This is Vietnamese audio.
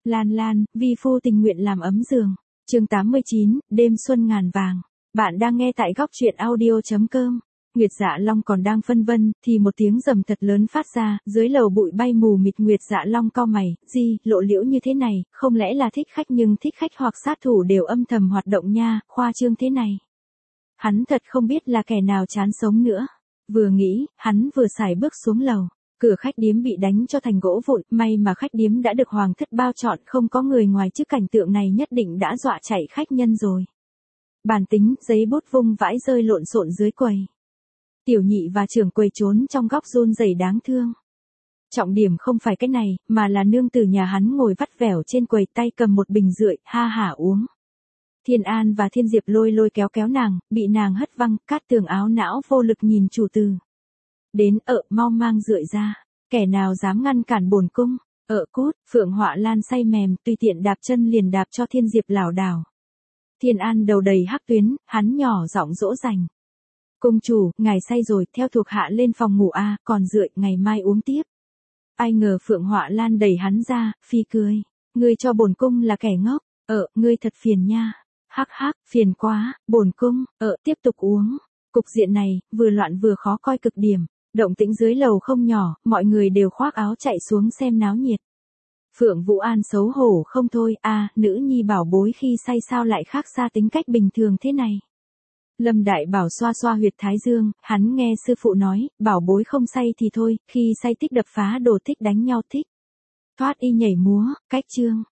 Lan Lan, vi phu tình nguyện làm ấm giường. Chương 89, đêm xuân ngàn vàng. Bạn đang nghe tại góc truyện audio.com. Nguyệt Dạ Long còn đang phân vân, thì một tiếng rầm thật lớn phát ra, dưới lầu bụi bay mù mịt. Nguyệt Dạ Long cau mày, lộ liễu như thế này, không lẽ là thích khách, nhưng thích khách hoặc sát thủ đều âm thầm hoạt động nha, khoa trương thế này. Hắn thật không biết là kẻ nào chán sống nữa. Vừa nghĩ, hắn vừa sải bước xuống lầu. Cửa khách điếm bị đánh cho thành gỗ vụn, may mà khách điếm đã được hoàng thất bao trọn, không có người ngoài, chứ cảnh tượng này nhất định đã dọa chạy khách nhân rồi. Bàn tính, giấy bút vung vãi rơi lộn xộn dưới quầy. Tiểu nhị và trưởng quầy trốn trong góc run rẩy đáng thương. Trọng điểm không phải cái này, mà là nương tử nhà hắn ngồi vắt vẻo trên quầy, tay cầm một bình rượu, ha hả uống. Thiên An và Thiên Diệp lôi kéo nàng, bị nàng hất văng. Cát Tường áo não vô lực nhìn chủ tử. Đến, mau mang rượu ra, kẻ nào dám ngăn cản bổn cung. Cút. Phượng Họa Lan say mềm, tùy tiện đạp chân liền đạp cho Thiên Diệp lảo đảo. Thiên An đầu đầy hắc tuyến, hắn nhỏ giọng dỗ dành. Cung chủ, ngài say rồi, theo thuộc hạ lên phòng ngủ a, còn rượu ngày mai uống tiếp. Ai ngờ Phượng Họa Lan đẩy hắn ra, phi cười. Ngươi cho bổn cung là kẻ ngốc. Ngươi thật phiền nha. Hắc hắc, phiền quá, bổn cung. Tiếp tục uống. Cục diện này, vừa loạn vừa khó coi cực điểm. Động tĩnh dưới lầu không nhỏ, mọi người đều khoác áo chạy xuống xem náo nhiệt. Phượng Vũ An xấu hổ không thôi, nữ nhi bảo bối khi say sao lại khác xa tính cách bình thường thế này. Lâm Đại Bảo xoa xoa huyệt thái dương, hắn nghe sư phụ nói, bảo bối không say thì thôi, khi say thích đập phá đồ, thích đánh nhau, thích thoát y nhảy múa, cách chương.